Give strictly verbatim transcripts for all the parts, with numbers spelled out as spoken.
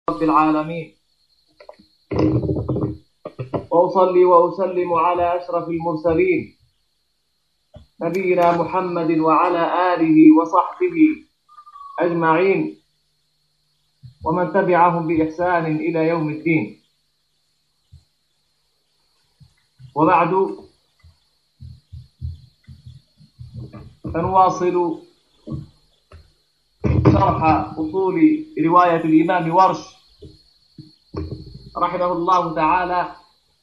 رب العالمين، وأصلي وأسلم على أشرف المرسلين نبينا محمد وعلى آله وصحبه أجمعين ومن تبعهم بإحسان إلى يوم الدين. وبعد، فنواصل شرح أصول رواية الإمام ورش رحمه الله تعالى،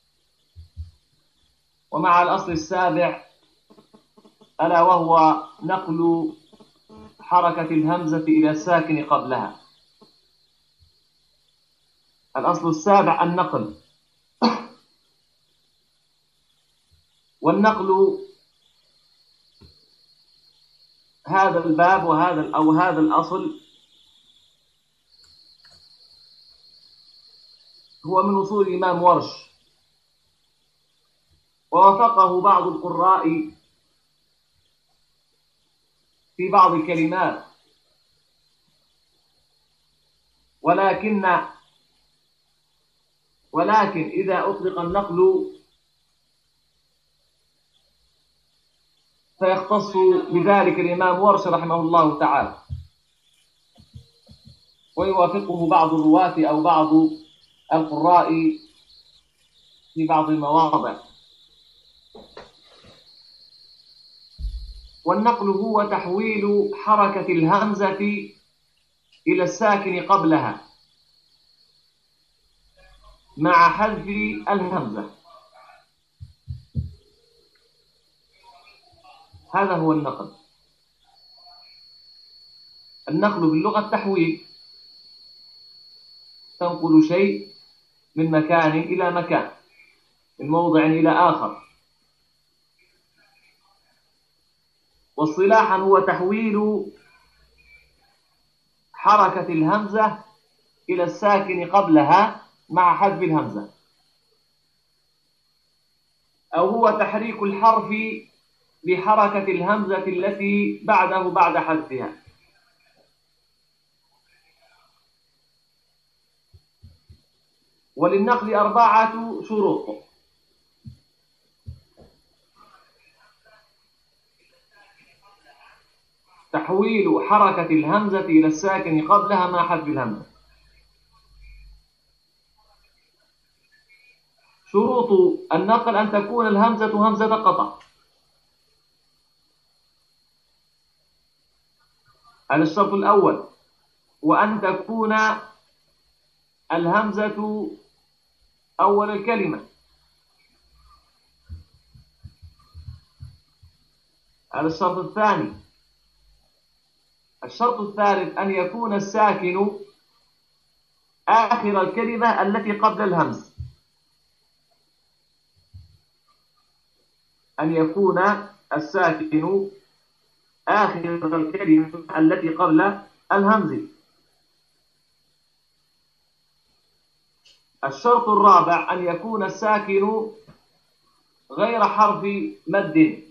ومع الأصل السابع ألا وهو نقل حركة الهمزة إلى الساكن قبلها. الأصل السابع النقل، والنقل هذا الباب وهذا أو هذا الأصل هو من أصول الإمام ورش، ووافقه بعض القراء في بعض الكلمات، ولكن ولكن إذا أطلق النقل فيختص بذلك الإمام ورش رحمه الله تعالى، ويوافقه بعض الرواة أو بعض القراء في بعض المواضع. والنقل هو تحويل حركة الهمزة إلى الساكن قبلها مع حذف الهمزة. هذا هو النقل. النقل باللغة التحويل، تنقل شيء من مكان إلى مكان، من موضع إلى آخر. واصطلاحا هو تحويل حركة الهمزة إلى الساكن قبلها مع حذف الهمزة، أو هو تحريك الحرف بحركة الهمزة التي بعده بعد حذفها. وللنقل أربعة شروط: تحويل حركة الهمزة إلى الساكن قبلها مع حذف الهمزة. شروط النقل أن تكون الهمزة همزة قطع. هذا الشرط الأول. وأن تكون الهمزة أول الكلمة. هذا الشرط الثاني. الشرط الثالث أن يكون الساكن آخر الكلمة التي قبل الهمز. أن يكون الساكن آخر الكلمة التي قبل الهمز. الشرط الرابع أن يكون الساكن غير حرف مد.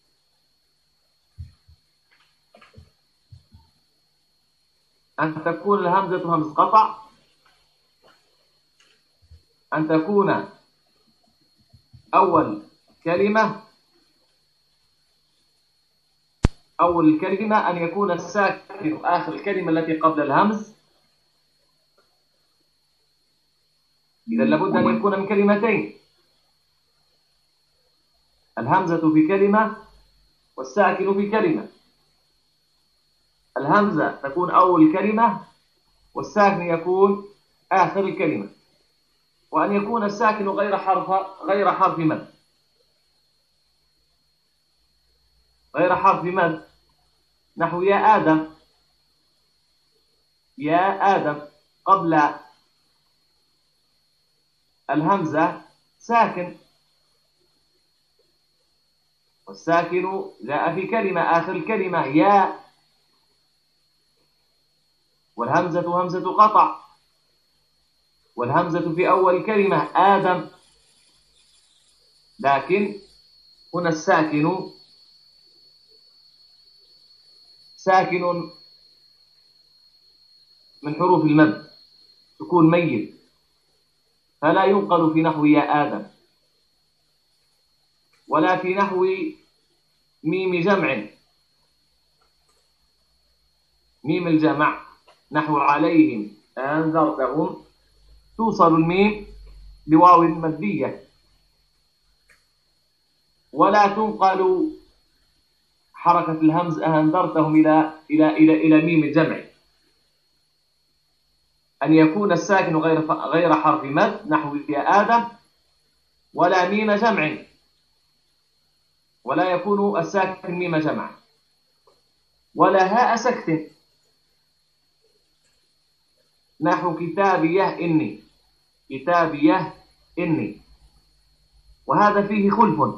أن تكون الهمزة همز قطع، أن تكون أول كلمة أول الكلمة أن يكون الساكن آخر الكلمة التي قبل الهمز. إذا لابد أن يكون من كلمتين: الهمزة في كلمة والساكن في كلمة. الهمزة تكون أول الكلمة والساكن يكون آخر الكلمة. وأن يكون الساكن غير حرف غير حرف مد. غير حرف مد نحو يا آدم. يا آدم قبل الهمزة ساكن، والساكن جاء في كلمة آخر الكلمة يا، والهمزة همزة قطع، والهمزة في أول الكلمة آدم. لكن هنا الساكن ساكن من حروف المد، سكون ميت، فلا ينقل في نحو يا آدم، ولا في نحو ميم جمع، ميم الجمع نحو عليهم أنذرتهم، توصل الميم بواو مادية، ولا تنقل حركة الهمز أنذرتهم إلى إلى إلى إلى ميم الجمع، أن يكون الساكن غير غير حرف مد نحو يا آدم، ولا ميم جمع، ولا يكون الساكن ميم جمع، ولا هاء سكت نحو كتابيه إني، كتابيه إني، وهذا فيه خلف.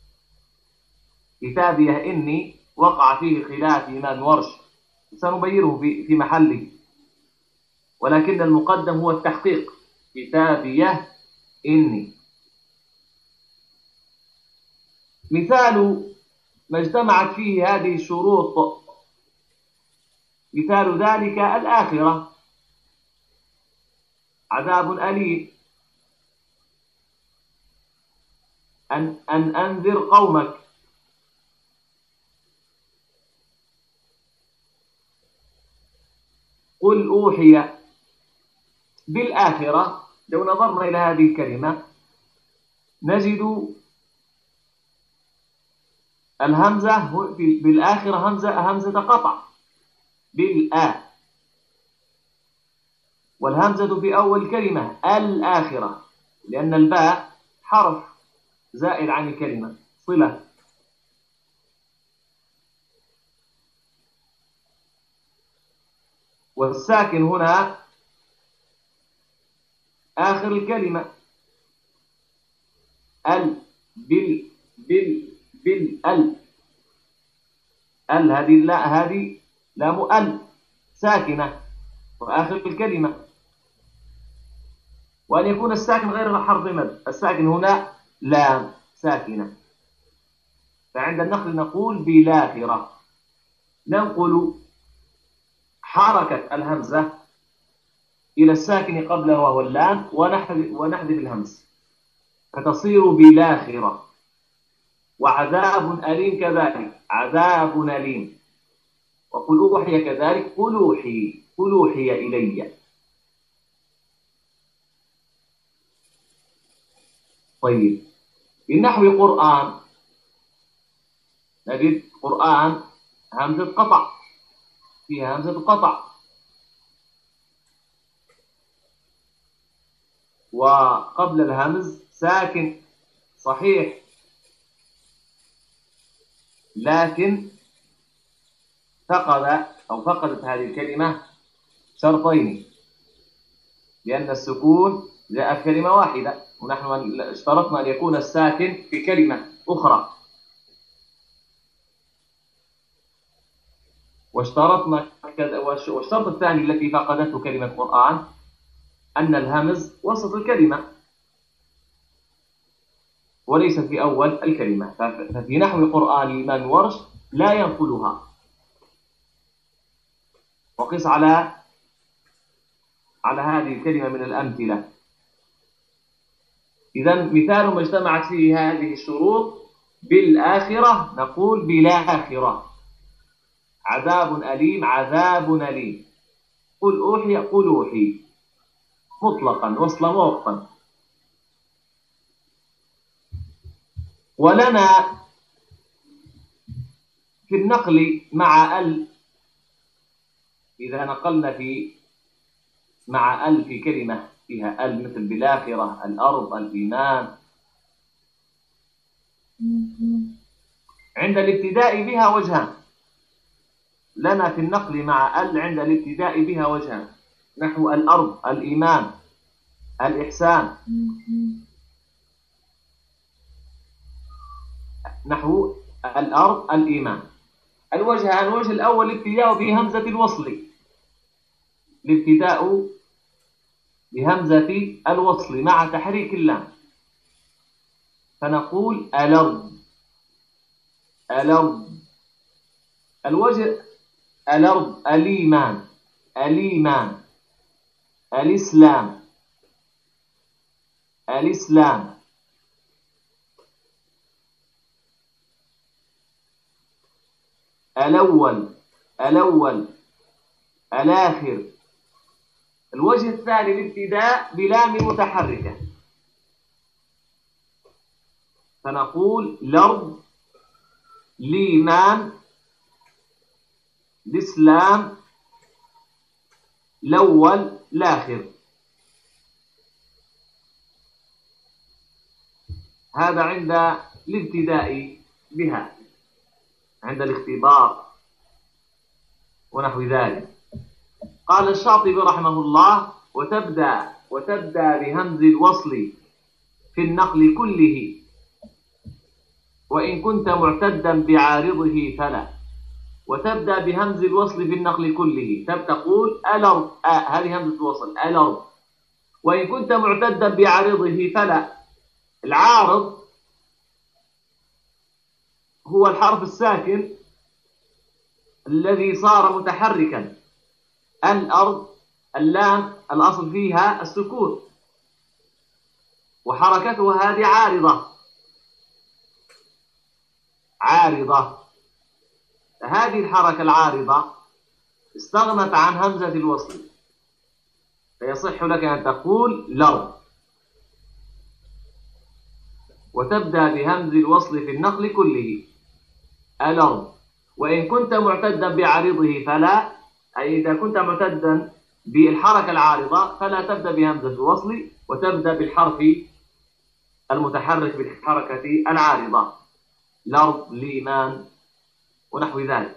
كتابيه إني وقع فيه خلاف إمام ورش، سنبينه في في محله، ولكن المقدم هو التحقيق. كتابيه إني. مثال ما اجتمعت فيه هذه الشروط، مثال ذلك الآخرة، عذاب أليم، أن أن أنذر قومك، قل أوحي. بالآخرة لو نظرنا إلى هذه الكلمة نجد الهمزة بالآخرة همزة همزة قطع بالآ، والهمزة في أول كلمة الآخرة، لأن الباء حرف زائد عن الكلمة صلة. والساكن هنا آخر الكلمة، ال بال بال بال ال ال هذه لا هذه لام ال ساكنة وآخر الكلمة، وأن يكون الساكن غير حرف مد، الساكن هنا لام ساكنة، فعند النقل نقول بالآخرة، ننقل حركة الهمزة إلى الساكن قبله وهو اللام، ونحذف الهمز فتصير بالآخرة. وعذاب أليم كذلك، عذاب أليم. وقل أوحي كذلك، قل أوحي، قل أوحي إلي. طيب، بالنحو قرآن نجد قرآن همزة قطع، فيها همزة قطع، وقبل الهمز ساكن صحيح، لكن فقد أو فقدت هذه الكلمة شرطين، لأن السكون جاء في كلمة واحدة، ونحن اشترطنا أن يكون الساكن في كلمة أخرى، واشترطنا والشرط الثاني التي فقدته كلمة قرآن أن الهمز وسط الكلمة وليس في أول الكلمة، ففي نحو قرآن الإمام ورش لا ينقلها. وقس على على هذه الكلمة من الأمثلة. إذن مثال ما اجتمعت فيه هذه الشروط بالآخرة نقول بالآخرة، عذاب أليم، عذاب أليم، قل أوحي، قل أوحي، مطلقا وصلا ووقفا. ولنا في النقل مع ال، إذا نقلنا في مع ال في كلمة فيها ال مثل بالآخرة، الأرض، الإيمان، عند الابتداء بها وجهان. لنا في النقل مع ال عند الابتداء بها وجهان، نحو الأرض الإيمان الإحسان، نحو الأرض الإيمان. الوجهان، الوجه الأول الابتداء بهمزة الوصل، الابتداء بهمزة الوصل مع تحريك اللام، فنقول الأرض الأرض. الوجه الأرض الإيمان الإيمان، الإسلام الإسلام الأول الأول الآخر. الوجه الثاني الابتداء بلام متحركة، فنقول الأرض، الإيمان، الإسلام، الأول، الآخر. هذا عند الابتداء بها، عند الاختبار ونحو ذلك. قال الشاطبي رحمه الله: وتبدأ وتبدأ بهمز الوصل في النقل كله، وإن كنت معتدا بعارضه فلا. وتبدأ بهمز الوصل في النقل كله، تقول الأرض، آه هذه همزة الوصل، الأرض. وإن كنت معتدا بعارضه فلا. العارض هو الحرف الساكن الذي صار متحركا. الأرض، اللام الأصل فيها السكون، وحركتها هذه عارضة عارضة. هذه الحركة العارضة استغنت عن همزة الوصل، فيصح لك أن تقول الأرض. وتبدأ بهمز الوصل في النقل كله، الأرض. وإن كنت معتدا بعارضه فلا، أي إذا كنت معتدا بالحركة العارضة فلا تبدأ بهمزة الوصل، وتبدأ بالحرف المتحرك بالحركة العارضة، الأرض، الإيمان ونحو ذلك.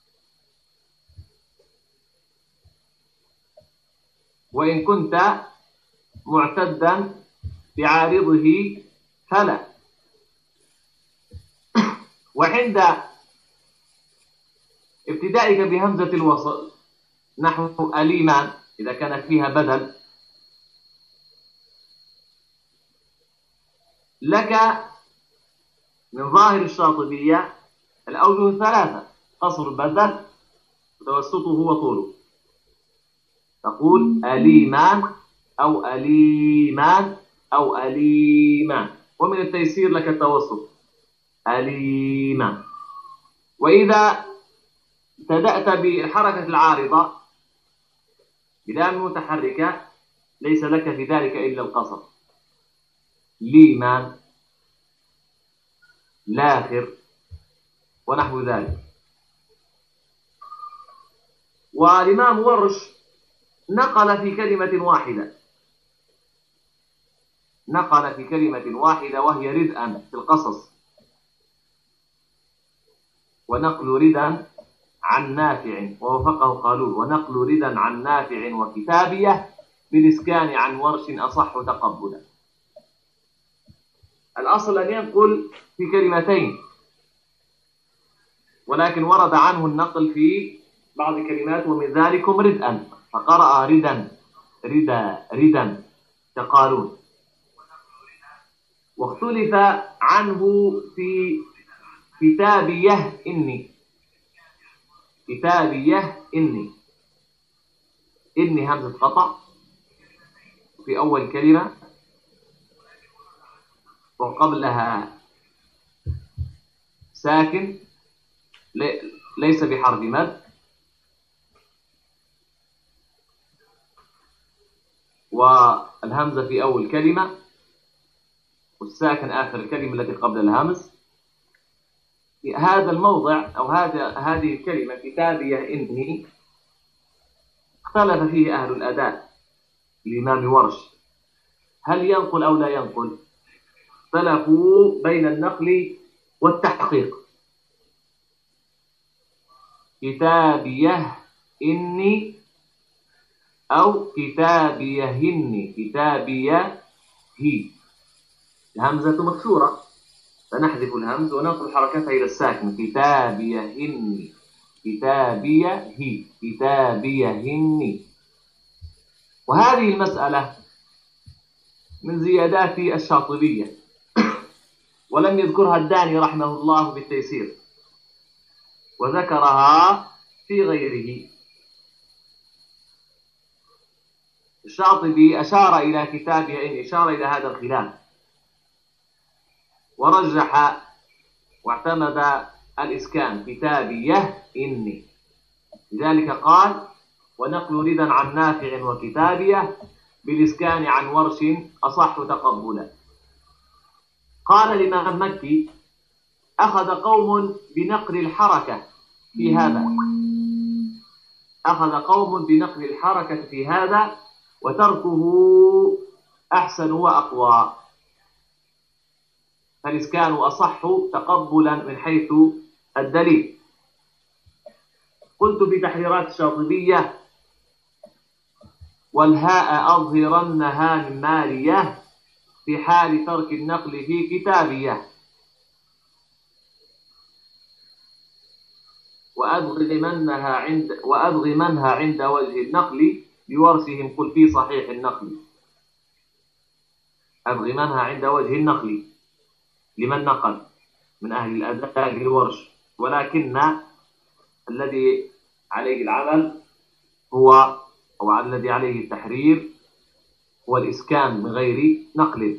وإن كنت معتدا بعارضه فلا. وعند ابتدائك بهمزة الوصل نحو الإيمان إذا كانت فيها بدل، لك من ظاهر الشاطبية الأوجه الثلاثة: قصر البدل، وتوسطه وطوله. تقول الإيمان أو الإيمان أو الإيمان، ومن التيسير لك التوسط، الإيمان. وإذا ابتدأت بالحركة العارضة بلام متحركة ليس لك في ذلك إلا القصر، الإيمان، الآخر ونحو ذلك. والإمام ورش نقل في كلمة واحدة نقل في كلمة واحدة وهي ردءا في القصص، ونقل ردا عن نافع ووفقه قالون، ونقل ردا عن نافع وكتابية بالإسكان عن ورش أصح تقبلا. الأصل أن ينقل في كلمتين، ولكن ورد عنه النقل في بعض الكلمات، ومن ذلكم ردءا، فقرأ ردا ردا ردا كقالون. واختلف عنه في كتابيه إني كتابيه إني إني همزة قطع في أول كلمة، وقبلها ساكن ليس بحرف مد، والهمزة في أول كلمة، والساكن آخر الكلمة التي قبل الهمز. في هذا الموضع أو هذا هذه الكلمة كتابية إني اختلف فيه أهل الأداء الإمام ورش، هل ينقل أو لا ينقل؟ اختلفوا بين النقل والتحقيق. كتابيه إني أو كتابيهن، كتابيه هي، الهمزة مكسورة فنحذف الهمز وننقل حركتها إلى الساكن، كتابيهن كتابيه هي كتابيهن. وهذه المسألة من زيادات الشاطبية، ولم يذكرها الداني رحمه الله بالتيسير، وذكرها في غيره. الشاطبي أشار إلى كتابه إن أشار إلى هذا الخلاف، ورجح واعتمد الإسكان كتابيه إني، لذلك قال: ونقل ردا عن نافع وكتابيه بالإسكان عن ورش أصح تقبلا. قال الإمام مكي: أخذ قوم بنقل الحركة في هذا أخذ قوم بنقل الحركة في هذا وتركه أحسن وأقوى، فالإسكان أصح تقبلا من حيث الدليل. قلت في تحريرات الشاطبية: والهاء أظهرنها من مالية في حال ترك النقل في كتابية، وأدغمنها عند وأدغمنها عند وجه النقل بورثهم قل في صحيح النقل. أدغمنها عند وجه النقل لمن نقل من أهل الأداء الورش، ولكن الذي عليه العمل هو أو الذي عليه التحرير هو الإسكان من غير نقل.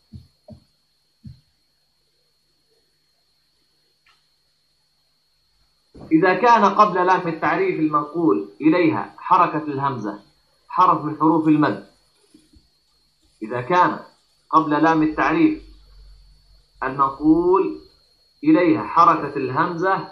إذا كان قبل لام التعريف المنقول إليها حركة الهمزة حرف من حروف المد إذا كان قبل لام التعريف المنقول إليها حركة الهمزة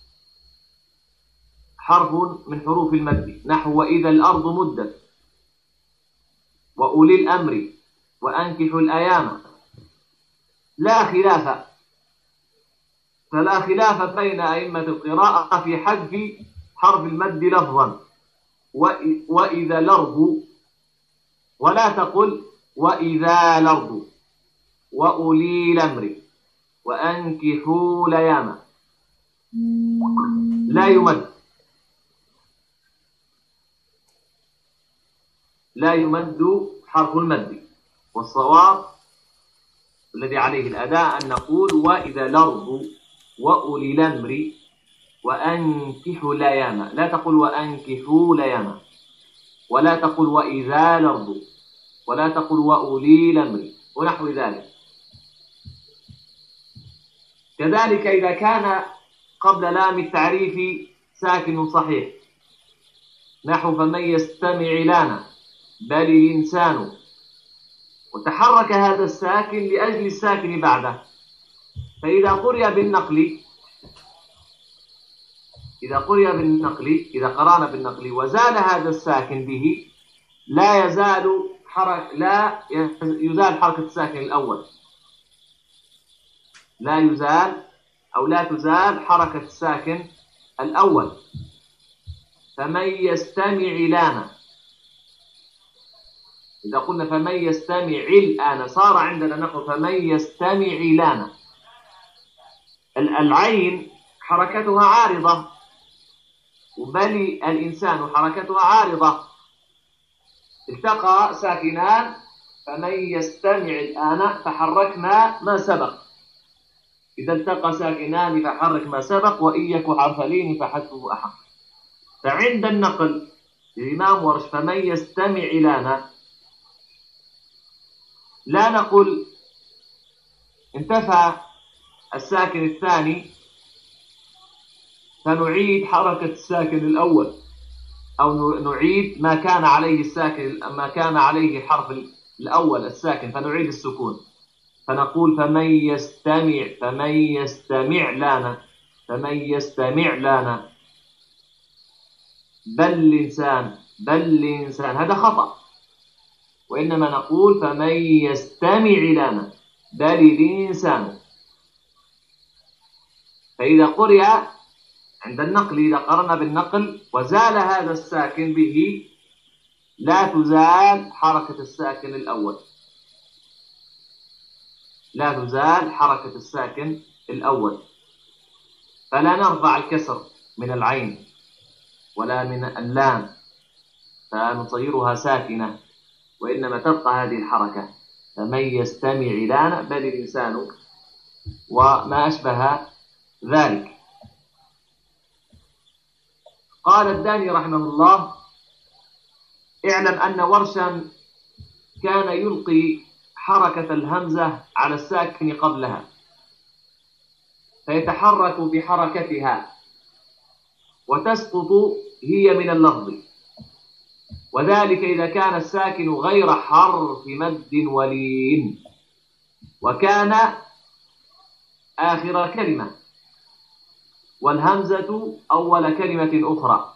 حرف من حروف المد، نحو وإذا الأرض مدت، وأولي الأمر، وأنكحوا الأيام، لا خلاف فلا خلاف بين أئمة القراءة في حذف حرف المد لفظا وإذا الأرض، ولا تقل وإذا الأرض، وأولي الأمر، وأنكحوا الأيام، لا يمد لا يمد حرف المد. والصواب الذي عليه الأداء أن نقول وإذا الأرض وأولي الأمر وأنكحوا الأيام، لا تقل وأنكحوا الأيام، ولا تقل وإذا الأرض، ولا تقل وأولي الأمر، ونحو ذلك. كذلك إذا كان قبل لام التعريف ساكن صحيح، نحو فمن يستمع لنا بل الإنسان، وتحرك هذا الساكن لأجل الساكن بعده، فإذا قرئ بالنقل إذا قرئ بالنقل إذا قرأنا بالنقل وزال هذا الساكن به، لا يزال حرك لا يزال حركة الساكن الأول لا يزال أو لا تزال حركة الساكن الأول. فمن يستمع لنا، إذا قلنا فمن يستمع الآن صار عندنا نقول فمن يستمع لنا، العين حركتها عارضة، وبل الإنسان حركتها عارضة، التقى ساكنان، فمن يستمع الآن فحركنا ما سبق، إذا التقى ساكنان فحرك ما سبق، وإن يك حرف لين فحذفه أحق. فعند النقل الإمام ورش فمن يستمع لنا لا نقول انتفى الساكن الثاني فنعيد حركة الساكن الأول، أو نعيد ما كان عليه الساكن ما كان عليه الحرف الأول الساكن فنعيد السكون، فنقول فمن يستمع فمن يستمع لنا فمن يستمع لنا بل الإنسان بل الإنسان، هذا خطأ، وإنما نقول فمن يستمع لنا بل الإنسان. فإذا قرئ عند النقل إذا قرنا بالنقل وزال هذا الساكن به، لا تزال حركة الساكن الأول لا تزال حركة الساكن الأول فلا نرفع الكسر من العين ولا من اللام فنصيرها ساكنة، وإنما تبقى هذه الحركة فمن يستمع لنا بل الإنسان وما أشبه ذلك. قال الداني رحمه الله: اعلم أن ورشا كان يلقي حركة الهمزة على الساكن قبلها فيتحرك بحركتها وتسقط هي من اللفظ، وذلك إذا كان الساكن غير حرف مد ولين وكان آخر كلمة والهمزة أول كلمة أخرى.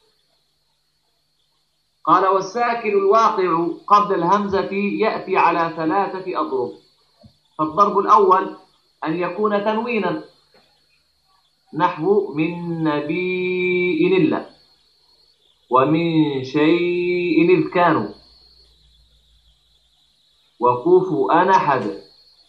قال والساكن الواقع قبل الهمزة يأتي على ثلاثة أضرب. فالضرب الأول أن يكون تنوينا نحو من نبي إلا ومن شيء إذ كانوا وكفؤا أحد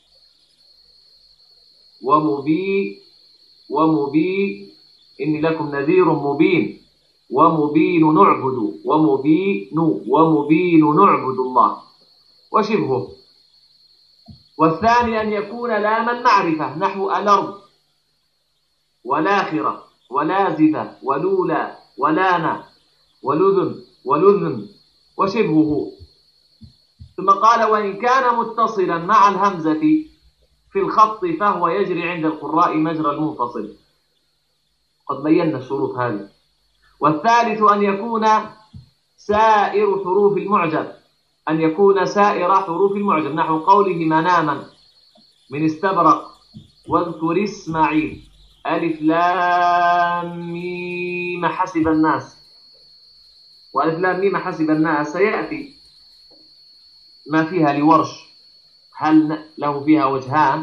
ومبي ومبي إني لكم نذير مبين ومبين نعبد ومبين ومبين نعبد الله وشبهه. والثاني أن يكون لاما معرفة نحو الأرض والآخرة ولازفة ولولا ولانا ولذن ولذن وشبهه. ثم قال وإن كان متصلا مع الهمزة في الخط فهو يجري عند القراء مجرى المنفصل. قد بينا الشروط هذه. والثالث أن يكون سائر حروف المعجم أن يكون سائر حروف المعجم نحو قوله مناما من استبرق واذكر اسماعيل ألف لام ميم حسب الناس. وألف لام ميم حسب الناس سيأتي ما فيها لورش هل له فيها وجهان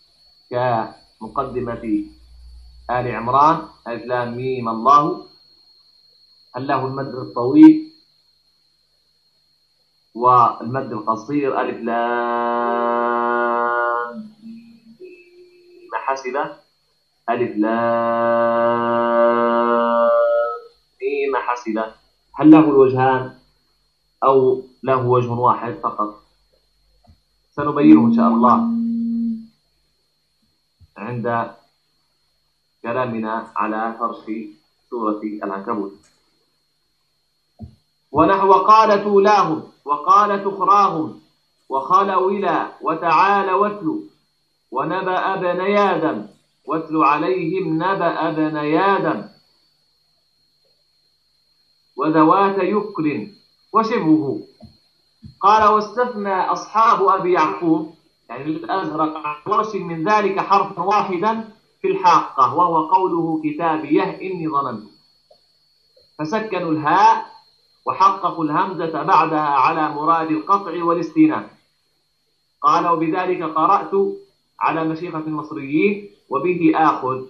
كمقدمة آل عمران ألف لام ميم الله، هل له المد الطويل والمد القصير ألف لام ميم حسب ألف لام ميم حسب، هل له الوجهان أو له وجه واحد فقط؟ سنبينه إن شاء الله عند كلامنا على فرش سورة العنكبوت. ونحو قال تولاهم وقال تخراهم وخلولا وتعال واتل ونبأ بني آدم واتل عليهم نبأ بني آدم وذوات يكر وشبهه. قال واستثنى أصحاب أبي يعقوب يعني الأزرق عن ورش من ذلك حرفا واحدا في الحاقة وهو قوله كتابيه إني ظننت، فسكنوا الهاء وحققوا الهمزة بعدها على مراد القطع والاستئناف. قال وبذلك قرأت على مشيخة المصريين وبه آخذ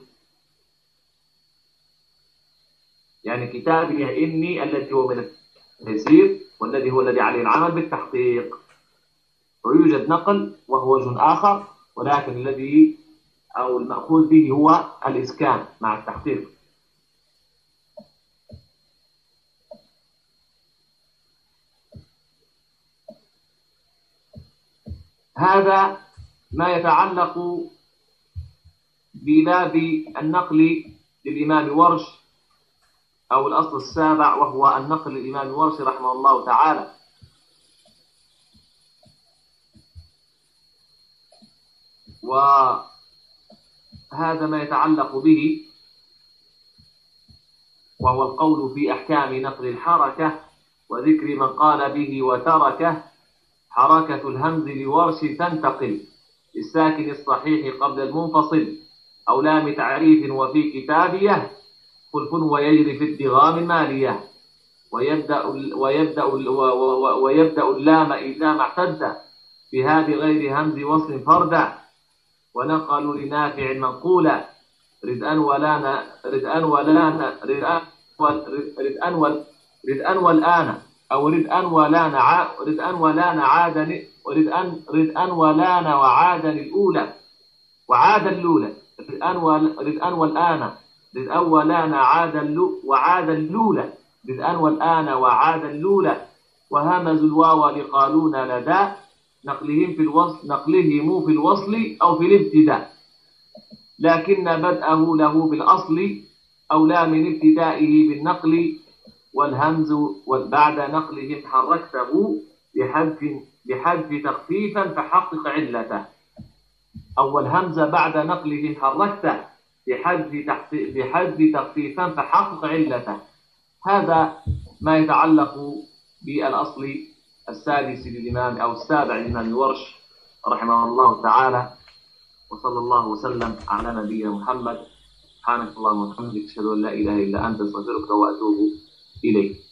يعني كتابي إني الذي هو من التيسير والذي هو الذي عليه العمل بالتحقيق. ويوجد نقل وهو وجه آخر ولكن الذي أو المأخوذ به هو الإسكان مع التحقيق. هذا ما يتعلق بباب النقل للإمام ورش أو الأصل السابع وهو النقل للإمام ورش رحمه الله تعالى. وهذا ما يتعلق به وهو القول في أحكام نقل الحركة وذكر من قال به وتركه. حركة الهمز لورش تنتقل للساكن الصحيح قبل المنفصل أو لام تعريف وفي كتابيه خلف ويجري في الدغام المالية ويبدأ ويبدأ ويبدأ اللام إذا ما اعتد بها بغير همز وصل فردا. ونقلوا لنافع منقولا ردءا ولانا ردءا ولانا ردءا ردءا ردءا والآن أو ردءا ولانا ردءا ولانا عادا ردءا ردءا ولانا وعادا الأولى وعادا الأولى ردءا ردءا والآن ردءا ولانا عادا وعادا الأولى ردءا والآن وعادا الأولى. وهمزوا الواو لقالون لدى نقلهم في الوصل نقلهم في الوصل أو في الابتداء لكن بدأه له بالأصل أو لا من ابتدائه بالنقل والهمز بعد نقلهم حركته بحذف بحذف تخفيفا فحقق علته، أو الهمزة بعد نقلهم حركته بحذف بحذف تخفيفا فحقق علته. هذا ما يتعلق بالأصل السادس للإمام أو السابع للإمام الورش رحمه الله تعالى. وصلى الله وسلم على نبينا محمد. سبحانك اللهم وبحمدك، أشهد أن لا إله إلا أنت، أستغفرك وأتوب إليك.